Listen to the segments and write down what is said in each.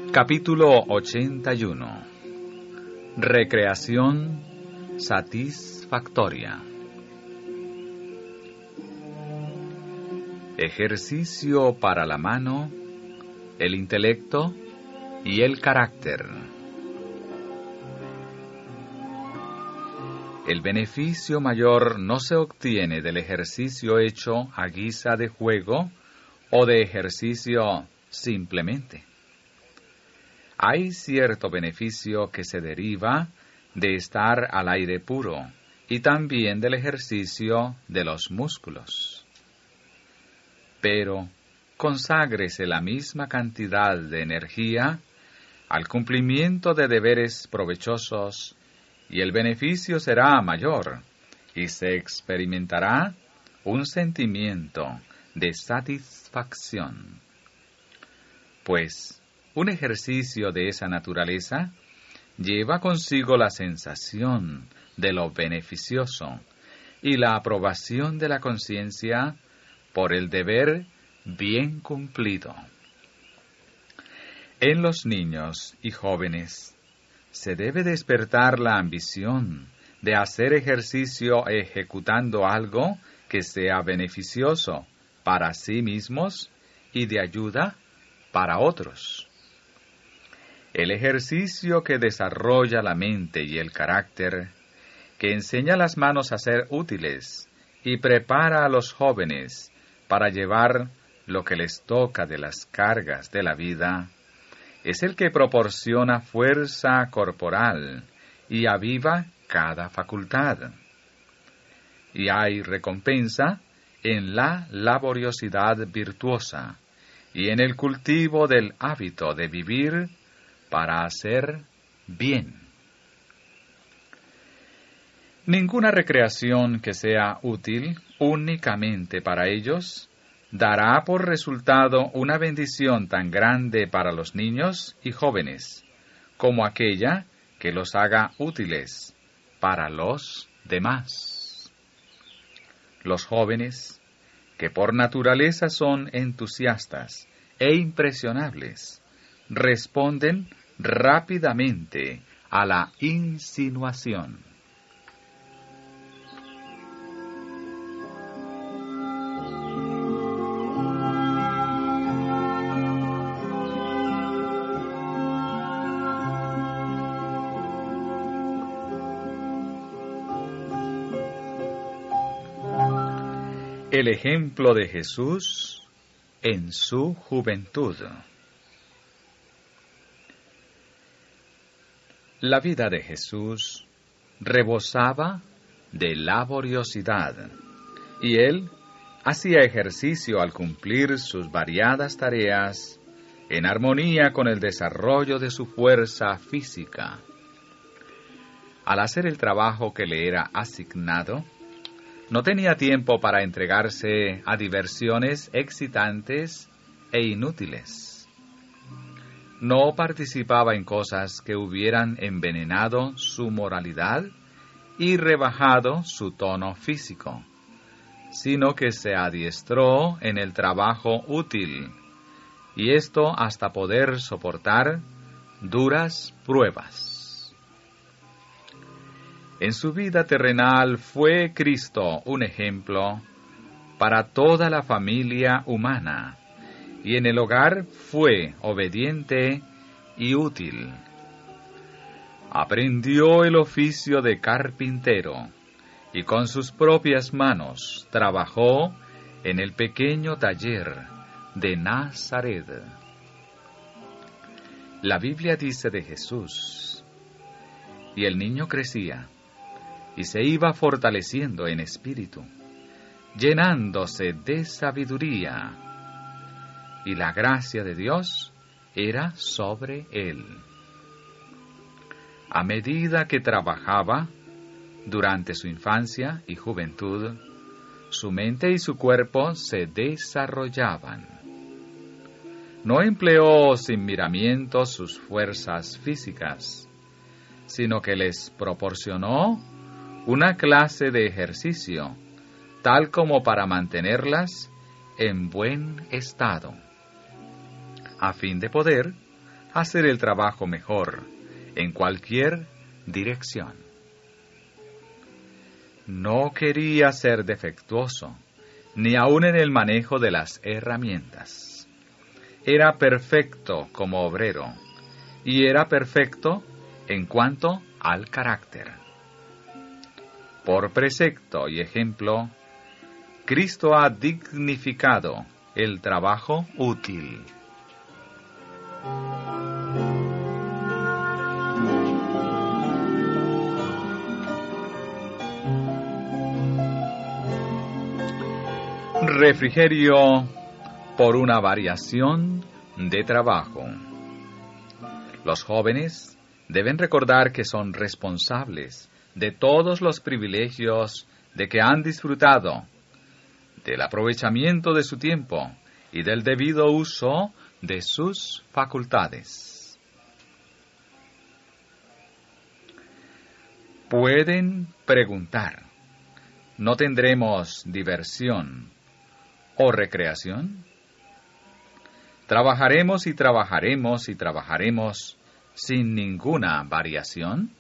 Capítulo 81. Recreación satisfactoria. Ejercicio para la mano, el intelecto y el carácter. El beneficio mayor no se obtiene del ejercicio hecho a guisa de juego o de ejercicio simplemente. Hay cierto beneficio que se deriva de estar al aire puro y también del ejercicio de los músculos. Pero conságrese la misma cantidad de energía al cumplimiento de deberes provechosos y el beneficio será mayor y se experimentará un sentimiento de satisfacción. Pues un ejercicio de esa naturaleza lleva consigo la sensación de lo beneficioso y la aprobación de la conciencia por el deber bien cumplido. En los niños y jóvenes se debe despertar la ambición de hacer ejercicio ejecutando algo que sea beneficioso para sí mismos y de ayuda para otros. El ejercicio que desarrolla la mente y el carácter, que enseña a las manos a ser útiles y prepara a los jóvenes para llevar lo que les toca de las cargas de la vida, es el que proporciona fuerza corporal y aviva cada facultad. Y hay recompensa en la laboriosidad virtuosa y en el cultivo del hábito de vivir para hacer bien. Ninguna recreación que sea útil únicamente para ellos dará por resultado una bendición tan grande para los niños y jóvenes como aquella que los haga útiles para los demás. Los jóvenes, que por naturaleza son entusiastas e impresionables, responden rápidamente a la insinuación. El ejemplo de Jesús en su juventud. La vida de Jesús rebosaba de laboriosidad, y él hacía ejercicio al cumplir sus variadas tareas en armonía con el desarrollo de su fuerza física. Al hacer el trabajo que le era asignado, no tenía tiempo para entregarse a diversiones excitantes e inútiles. No participaba en cosas que hubieran envenenado su moralidad y rebajado su tono físico, sino que se adiestró en el trabajo útil, y esto hasta poder soportar duras pruebas. En su vida terrenal fue Cristo un ejemplo para toda la familia humana, y en el hogar fue obediente y útil. Aprendió el oficio de carpintero, y con sus propias manos trabajó en el pequeño taller de Nazaret. La Biblia dice de Jesús: y el niño crecía, y se iba fortaleciendo en espíritu, llenándose de sabiduría, y la gracia de Dios era sobre él. A medida que trabajaba durante su infancia y juventud, su mente y su cuerpo se desarrollaban. No empleó sin miramiento sus fuerzas físicas, sino que les proporcionó una clase de ejercicio, tal como para mantenerlas en buen estado, a fin de poder hacer el trabajo mejor en cualquier dirección. No quería ser defectuoso, ni aun en el manejo de las herramientas. Era perfecto como obrero, y era perfecto en cuanto al carácter. Por precepto y ejemplo, Cristo ha dignificado el trabajo útil. Refrigerio por una variación de trabajo. Los jóvenes deben recordar que son responsables de todos los privilegios de que han disfrutado, del aprovechamiento de su tiempo y del debido uso de sus facultades. Pueden preguntar, ¿no tendremos diversión o recreación? ¿Trabajaremos y trabajaremos y trabajaremos sin ninguna variación?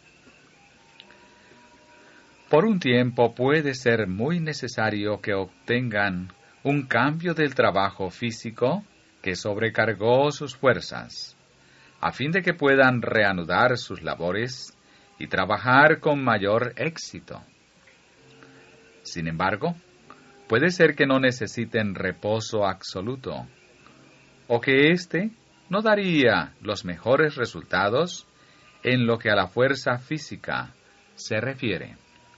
Por un tiempo puede ser muy necesario que obtengan un cambio del trabajo físico que sobrecargó sus fuerzas, a fin de que puedan reanudar sus labores y trabajar con mayor éxito. Sin embargo, puede ser que no necesiten reposo absoluto, o que éste no daría los mejores resultados en lo que a la fuerza física se refiere.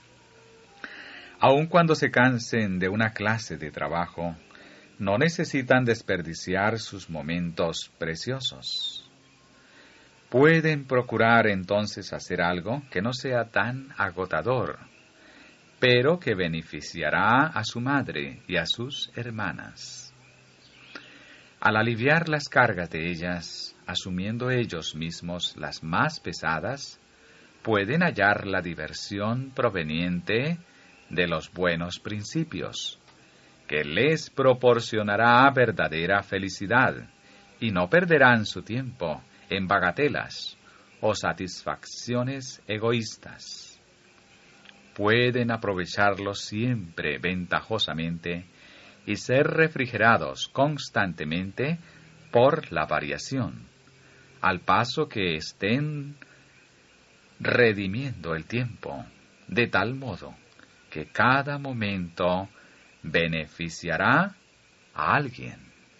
Aun cuando se cansen de una clase de trabajo, no necesitan desperdiciar sus momentos preciosos. Pueden procurar entonces hacer algo que no sea tan agotador, pero que beneficiará a su madre y a sus hermanas. Al aliviar las cargas de ellas, asumiendo ellos mismos las más pesadas, pueden hallar la diversión proveniente de los buenos principios, que les proporcionará verdadera felicidad, y no perderán su tiempo en bagatelas o satisfacciones egoístas. Pueden aprovecharlos siempre ventajosamente y ser refrigerados constantemente por la variación, al paso que estén redimiendo el tiempo, de tal modo que cada momento beneficiará a alguien.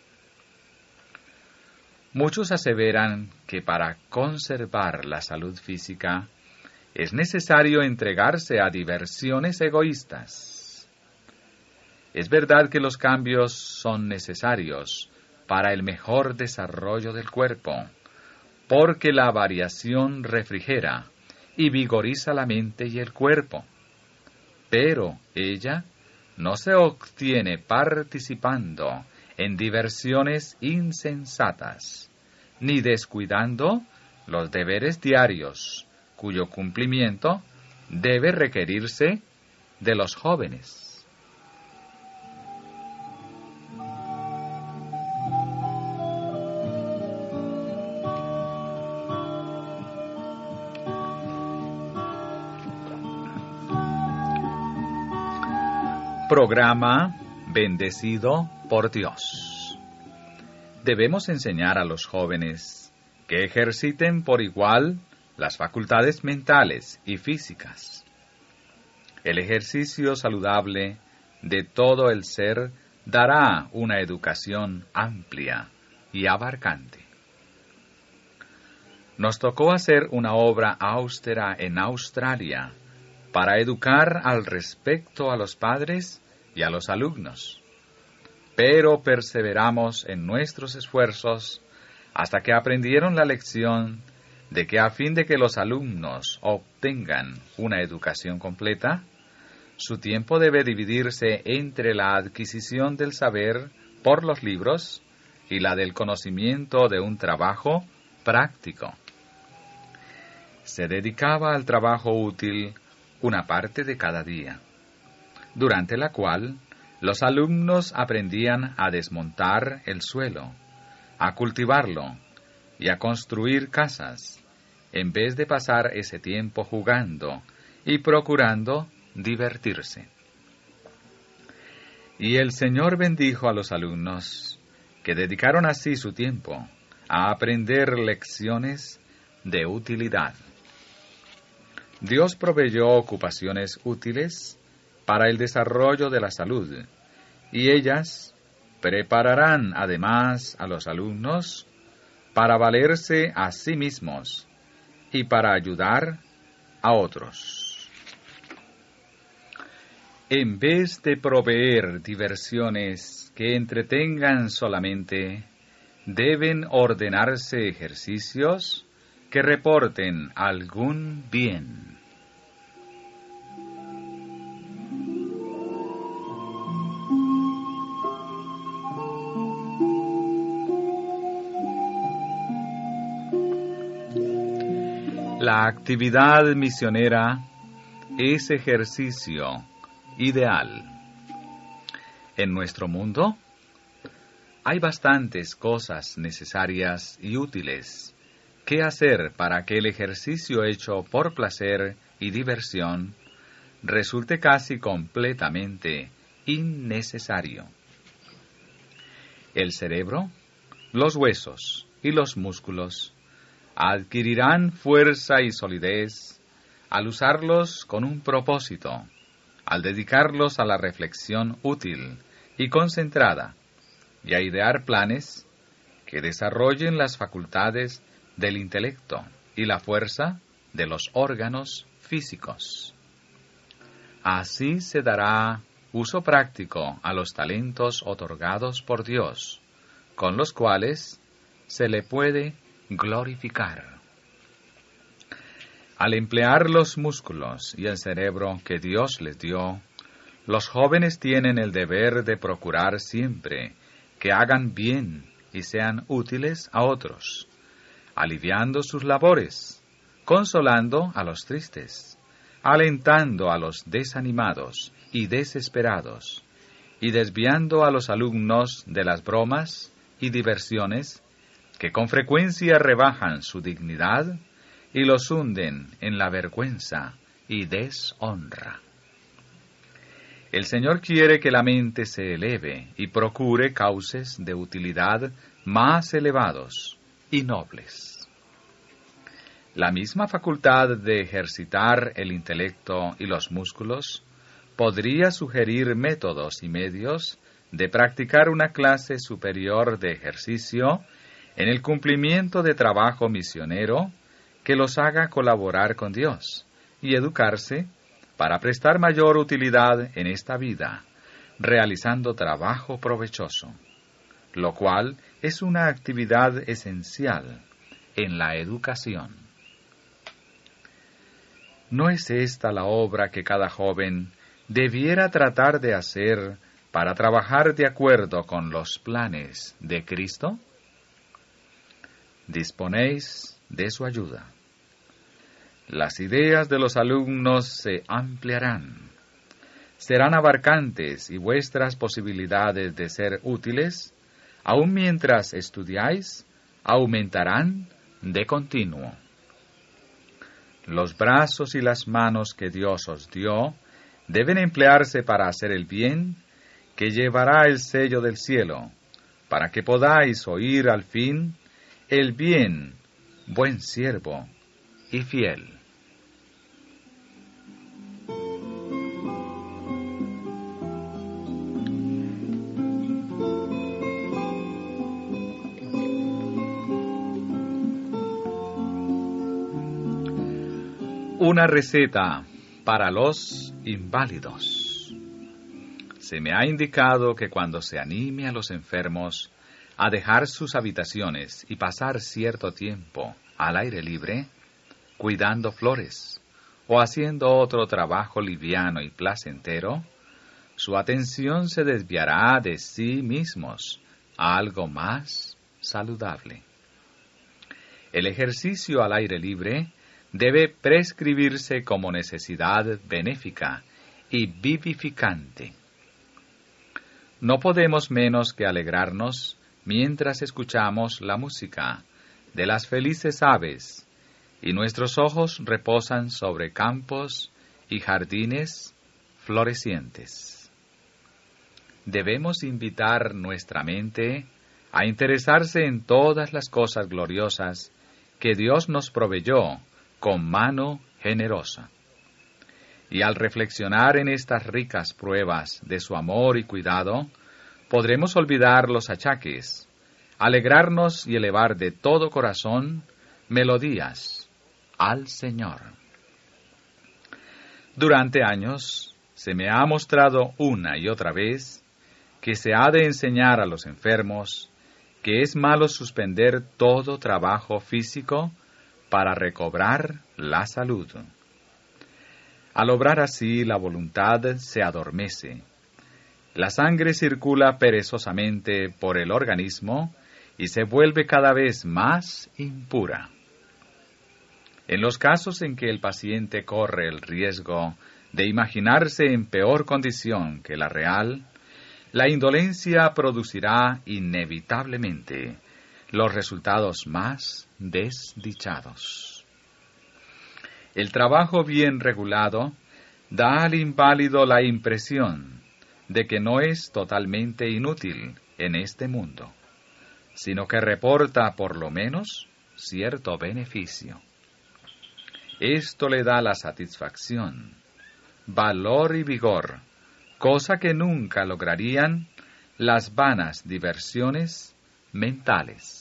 Muchos aseveran que para conservar la salud física es necesario entregarse a diversiones egoístas. Es verdad que los cambios son necesarios para el mejor desarrollo del cuerpo, porque la variación refrigera y vigoriza la mente y el cuerpo. Pero ella no se obtiene participando en diversiones insensatas, ni descuidando los deberes diarios, cuyo cumplimiento debe requerirse de los jóvenes. Programa bendecido por Dios. Debemos enseñar a los jóvenes que ejerciten por igual las facultades mentales y físicas. El ejercicio saludable de todo el ser dará una educación amplia y abarcante. Nos tocó hacer una obra austera en Australia para educar al respecto a los padres y a los alumnos, pero perseveramos en nuestros esfuerzos hasta que aprendieron la lección de que a fin de que los alumnos obtengan una educación completa, su tiempo debe dividirse entre la adquisición del saber por los libros y la del conocimiento de un trabajo práctico. Se dedicaba al trabajo útil una parte de cada día, durante la cual los alumnos aprendían a desmontar el suelo, a cultivarlo, y a construir casas, en vez de pasar ese tiempo jugando y procurando divertirse. Y el Señor bendijo a los alumnos, que dedicaron así su tiempo a aprender lecciones de utilidad. Dios proveyó ocupaciones útiles para el desarrollo de la salud, y ellas prepararán además a los alumnos para valerse a sí mismos y para ayudar a otros. En vez de proveer diversiones que entretengan solamente, deben ordenarse ejercicios que reporten algún bien. La actividad misionera es ejercicio ideal. En nuestro mundo hay bastantes cosas necesarias y útiles que hacer para que el ejercicio hecho por placer y diversión resulte casi completamente innecesario. El cerebro, los huesos y los músculos adquirirán fuerza y solidez al usarlos con un propósito, al dedicarlos a la reflexión útil y concentrada, y a idear planes que desarrollen las facultades del intelecto y la fuerza de los órganos físicos. Así se dará uso práctico a los talentos otorgados por Dios, con los cuales se le puede glorificar. Al emplear los músculos y el cerebro que Dios les dio, los jóvenes tienen el deber de procurar siempre que hagan bien y sean útiles a otros, aliviando sus labores, consolando a los tristes, alentando a los desanimados y desesperados, y desviando a los alumnos de las bromas y diversiones que con frecuencia rebajan su dignidad y los hunden en la vergüenza y deshonra. El Señor quiere que la mente se eleve y procure cauces de utilidad más elevados y nobles. La misma facultad de ejercitar el intelecto y los músculos podría sugerir métodos y medios de practicar una clase superior de ejercicio en el cumplimiento de trabajo misionero que los haga colaborar con Dios y educarse para prestar mayor utilidad en esta vida, realizando trabajo provechoso, lo cual es una actividad esencial en la educación. ¿No es esta la obra que cada joven debiera tratar de hacer para trabajar de acuerdo con los planes de Cristo? Disponéis de su ayuda. Las ideas de los alumnos se ampliarán, serán abarcantes y vuestras posibilidades de ser útiles, aun mientras estudiáis, aumentarán de continuo. Los brazos y las manos que Dios os dio deben emplearse para hacer el bien que llevará el sello del cielo, para que podáis oír al fin el bien, buen siervo y fiel. Una receta para los inválidos. Se me ha indicado que cuando se anime a los enfermos a dejar sus habitaciones y pasar cierto tiempo al aire libre, cuidando flores o haciendo otro trabajo liviano y placentero, su atención se desviará de sí mismos a algo más saludable. El ejercicio al aire libre debe prescribirse como necesidad benéfica y vivificante. No podemos menos que alegrarnos mientras escuchamos la música, de las felices aves, y nuestros ojos reposan sobre campos y jardines florecientes. Debemos invitar nuestra mente a interesarse en todas las cosas gloriosas que Dios nos proveyó con mano generosa. Y al reflexionar en estas ricas pruebas de su amor y cuidado, podremos olvidar los achaques, alegrarnos y elevar de todo corazón melodías al Señor. Durante años se me ha mostrado una y otra vez que se ha de enseñar a los enfermos que es malo suspender todo trabajo físico para recobrar la salud. Al obrar así, la voluntad se adormece. La sangre circula perezosamente por el organismo y se vuelve cada vez más impura. En los casos en que el paciente corre el riesgo de imaginarse en peor condición que la real, la indolencia producirá inevitablemente los resultados más desdichados. El trabajo bien regulado da al inválido la impresión de que no es totalmente inútil en este mundo, sino que reporta por lo menos cierto beneficio. Esto le da la satisfacción, valor y vigor, cosa que nunca lograrían las vanas diversiones mentales.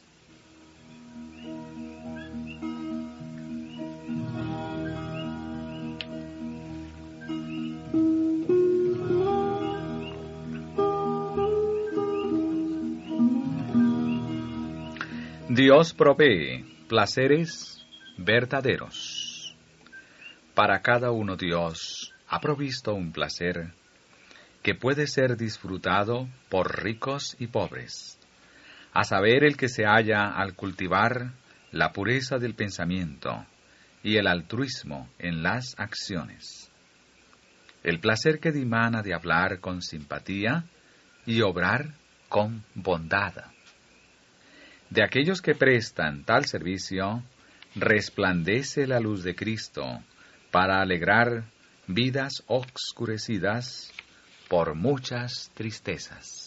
Dios provee placeres verdaderos. Para cada uno Dios ha provisto un placer que puede ser disfrutado por ricos y pobres, a saber el que se halla al cultivar la pureza del pensamiento y el altruismo en las acciones. El placer que dimana de hablar con simpatía y obrar con bondad. De aquellos que prestan tal servicio, resplandece la luz de Cristo para alegrar vidas oscurecidas por muchas tristezas.